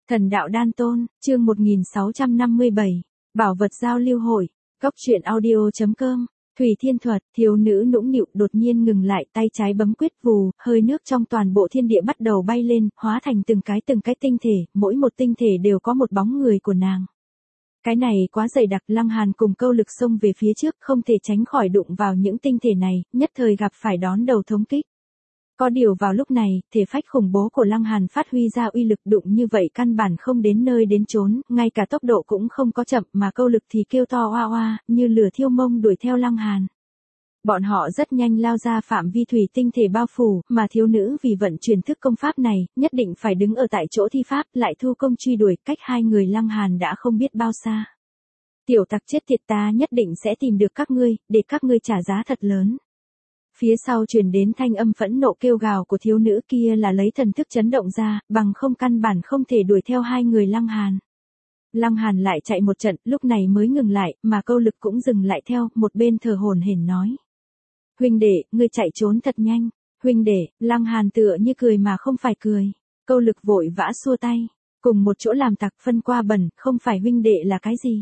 Thần đạo đan tôn, chương 1657, bảo vật giao lưu hội, góc truyện audio.com, Thủy Thiên Thuật, thiếu nữ nũng nịu đột nhiên ngừng lại, tay trái bấm quyết vù, hơi nước trong toàn bộ thiên địa bắt đầu bay lên, hóa thành từng cái tinh thể, mỗi một tinh thể đều có một bóng người của nàng. Cái này quá dày đặc, Lăng Hàn cùng Câu Lực xông về phía trước, không thể tránh khỏi đụng vào những tinh thể này, nhất thời gặp phải đón đầu thống kích. Có điều vào lúc này, thể phách khủng bố của Lăng Hàn phát huy ra uy lực, đụng như vậy căn bản không đến nơi đến chốn, ngay cả tốc độ cũng không có chậm, mà Câu Lực thì kêu to oa oa, như lửa thiêu mông đuổi theo Lăng Hàn. Bọn họ rất nhanh lao ra phạm vi thủy tinh thể bao phủ, mà thiếu nữ vì vận chuyển thức công pháp này, nhất định phải đứng ở tại chỗ thi pháp, lại thu công truy đuổi, cách hai người Lăng Hàn đã không biết bao xa. Tiểu tặc chết tiệt, ta nhất định sẽ tìm được các ngươi, để các ngươi trả giá thật lớn. Phía sau truyền đến thanh âm phẫn nộ kêu gào của thiếu nữ kia, là lấy thần thức chấn động ra, bằng không căn bản không thể đuổi theo hai người Lăng Hàn. Lăng Hàn lại chạy một trận, lúc này mới ngừng lại, mà Câu Lực cũng dừng lại theo, một bên thở hổn hển nói. Huynh đệ, ngươi chạy trốn thật nhanh. Huynh đệ, Lăng Hàn tựa như cười mà không phải cười. Câu Lực vội vã xua tay. Cùng một chỗ làm tặc phân qua bẩn, không phải huynh đệ là cái gì?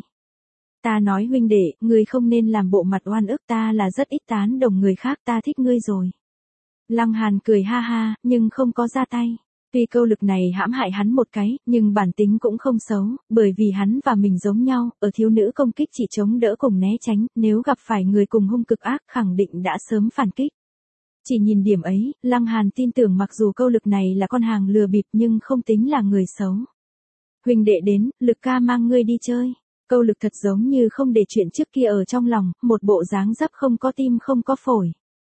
Ta nói huynh đệ, ngươi không nên làm bộ mặt oan ức, ta là rất ít tán đồng người khác, ta thích ngươi rồi. Lăng Hàn cười ha ha, nhưng không có ra tay. Tuy Câu Lực này hãm hại hắn một cái, nhưng bản tính cũng không xấu, bởi vì hắn và mình giống nhau, ở thiếu nữ công kích chỉ chống đỡ cùng né tránh, nếu gặp phải người cùng hung cực ác khẳng định đã sớm phản kích. Chỉ nhìn điểm ấy, Lăng Hàn tin tưởng mặc dù Câu Lực này là con hàng lừa bịp nhưng không tính là người xấu. Huynh đệ đến, Lực ca mang ngươi đi chơi. Câu Lực thật giống như không để chuyện trước kia ở trong lòng, một bộ dáng dấp không có tim không có phổi.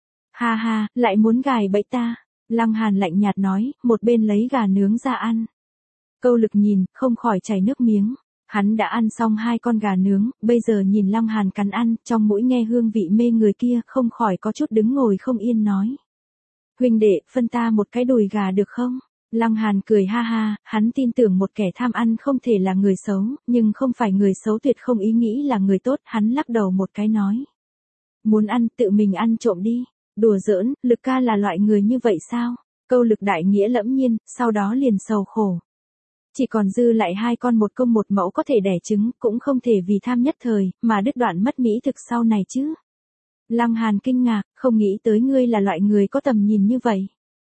Ha ha, lại muốn gài bẫy ta. Lăng Hàn lạnh nhạt nói, một bên lấy gà nướng ra ăn. Câu Lực nhìn, không khỏi chảy nước miếng. Hắn đã ăn xong 2 con gà nướng, bây giờ nhìn Lăng Hàn cắn ăn, trong mũi nghe hương vị mê người kia, không khỏi có chút đứng ngồi không yên nói. Huynh đệ, phân ta một cái đùi gà được không? Lăng Hàn cười ha ha, hắn tin tưởng một kẻ tham ăn không thể là người xấu, nhưng không phải người xấu tuyệt không ý nghĩ là người tốt, hắn lắc đầu một cái nói. Muốn ăn, tự mình ăn trộm đi. Đùa giỡn, Lực ca là loại người như vậy sao? Câu Lực đại nghĩa lẫm nhiên, sau đó liền sầu khổ. Chỉ còn dư lại 2 con một công một mẫu có thể đẻ trứng, cũng không thể vì tham nhất thời, mà đứt đoạn mất mỹ thực sau này chứ. Lăng Hàn kinh ngạc, không nghĩ tới ngươi là loại người có tầm nhìn như vậy.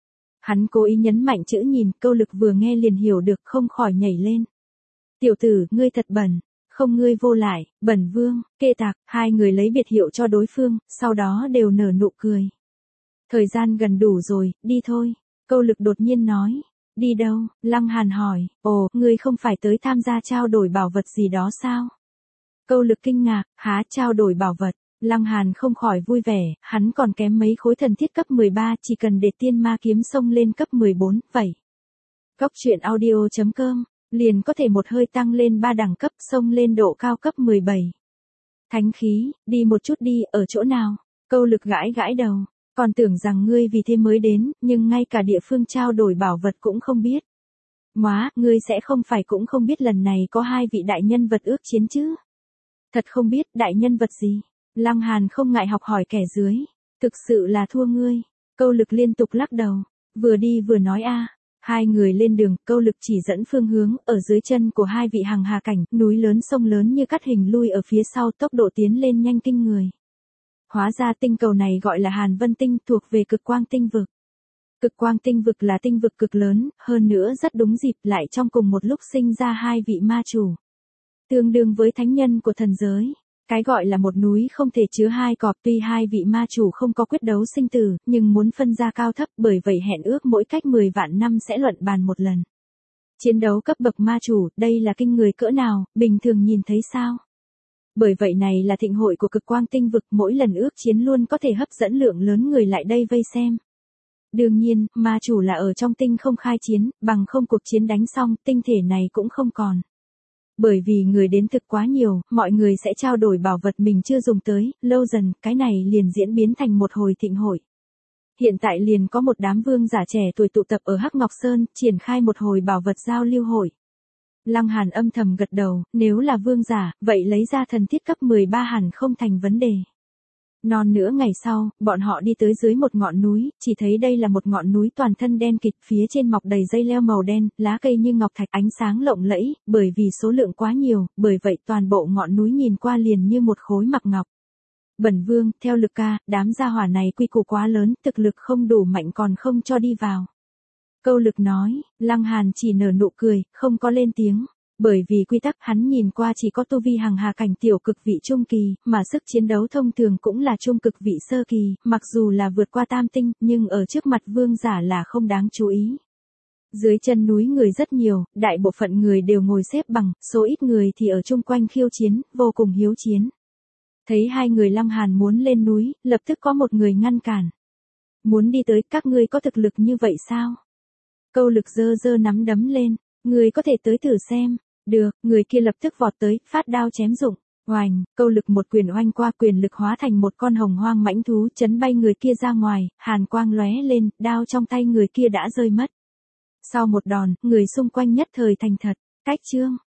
Hắn cố ý nhấn mạnh chữ nhìn, Câu Lực vừa nghe liền hiểu được, không khỏi nhảy lên. Tiểu tử, ngươi thật bẩn. Không, ngươi vô lại, bẩn vương, kê tạc, hai người lấy biệt hiệu cho đối phương, sau đó đều nở nụ cười. Thời gian gần đủ rồi, đi thôi. Câu Lực đột nhiên nói. Đi đâu? Lăng Hàn hỏi. Ồ, ngươi không phải tới tham gia trao đổi bảo vật gì đó sao? Câu Lực kinh ngạc, há trao đổi bảo vật. Lăng Hàn không khỏi vui vẻ, hắn còn kém mấy khối thần thiết cấp 13, chỉ cần để tiên ma kiếm xông lên cấp 14, vậy. Góc truyện audio.com, liền có thể một hơi tăng lên 3 đẳng cấp, xông lên độ cao cấp 17. Thánh khí, đi một chút đi, ở chỗ nào? Câu Lực gãi gãi đầu, còn tưởng rằng ngươi vì thế mới đến, nhưng ngay cả địa phương trao đổi bảo vật cũng không biết. Móa, ngươi sẽ không phải cũng không biết lần này có 2 vị đại nhân vật ước chiến chứ? Thật không biết, đại nhân vật gì? Lăng Hàn không ngại học hỏi kẻ dưới. Thực sự là thua ngươi. Câu Lực liên tục lắc đầu. Vừa đi vừa nói a. Hai người lên đường, Câu Lực chỉ dẫn phương hướng, ở dưới chân của 2 vị hằng hà cảnh, núi lớn sông lớn như cắt hình lui ở phía sau, tốc độ tiến lên nhanh kinh người. Hóa ra tinh cầu này gọi là Hàn Vân Tinh, thuộc về cực quang tinh vực. Cực quang tinh vực là tinh vực cực lớn, hơn nữa rất đúng dịp, lại trong cùng một lúc sinh ra 2 vị ma chủ. Tương đương với thánh nhân của thần giới. Cái gọi là một núi không thể chứa 2 cọp, tuy 2 vị ma chủ không có quyết đấu sinh tử, nhưng muốn phân ra cao thấp, bởi vậy hẹn ước mỗi cách 10 vạn năm sẽ luận bàn một lần. Chiến đấu cấp bậc ma chủ, đây là kinh người cỡ nào, bình thường nhìn thấy sao? Bởi vậy này là thịnh hội của cực quang tinh vực, mỗi lần ước chiến luôn có thể hấp dẫn lượng lớn người lại đây vây xem. Đương nhiên, ma chủ là ở trong tinh không khai chiến, bằng không cuộc chiến đánh xong, tinh thể này cũng không còn. Bởi vì người đến thực quá nhiều, mọi người sẽ trao đổi bảo vật mình chưa dùng tới, lâu dần, cái này liền diễn biến thành một hồi thịnh hội. Hiện tại liền có một đám vương giả trẻ tuổi tụ tập ở Hắc Ngọc Sơn, triển khai một hồi bảo vật giao lưu hội. Lăng Hàn âm thầm gật đầu, nếu là vương giả, vậy lấy ra thần thiết cấp 13 hẳn không thành vấn đề. Non nữa ngày sau, bọn họ đi tới dưới một ngọn núi, chỉ thấy đây là một ngọn núi toàn thân đen kịt, phía trên mọc đầy dây leo màu đen, lá cây như ngọc thạch, ánh sáng lộng lẫy, bởi vì số lượng quá nhiều, bởi vậy toàn bộ ngọn núi nhìn qua liền như một khối mặc ngọc. Bẩn Vương, theo Lực ca, đám gia hỏa này quy củ quá lớn, thực lực không đủ mạnh còn không cho đi vào. Câu Lực nói, Lăng Hàn chỉ nở nụ cười, không có lên tiếng. Bởi vì quy tắc hắn nhìn qua chỉ có tu vi hằng hà cảnh tiểu cực vị trung kỳ, mà sức chiến đấu thông thường cũng là trung cực vị sơ kỳ, mặc dù là vượt qua tam tinh, nhưng ở trước mặt vương giả là không đáng chú ý. Dưới chân núi người rất nhiều, đại bộ phận người đều ngồi xếp bằng, số ít người thì ở chung quanh khiêu chiến, vô cùng hiếu chiến. Thấy hai người Lăng Hàn muốn lên núi, lập tức có một người ngăn cản. Muốn đi tới, các ngươi có thực lực như vậy sao? Câu Lực giơ giơ nắm đấm lên, người có thể tới thử xem. Được, người kia lập tức vọt tới, phát đao chém dụng. Oành, Câu Lực một quyền oanh qua, quyền lực hóa thành một con hồng hoang mãnh thú, chấn bay người kia ra ngoài, hàn quang lóe lên, đao trong tay người kia đã rơi mất. Sau một đòn, người xung quanh nhất thời thành thật, cách chương.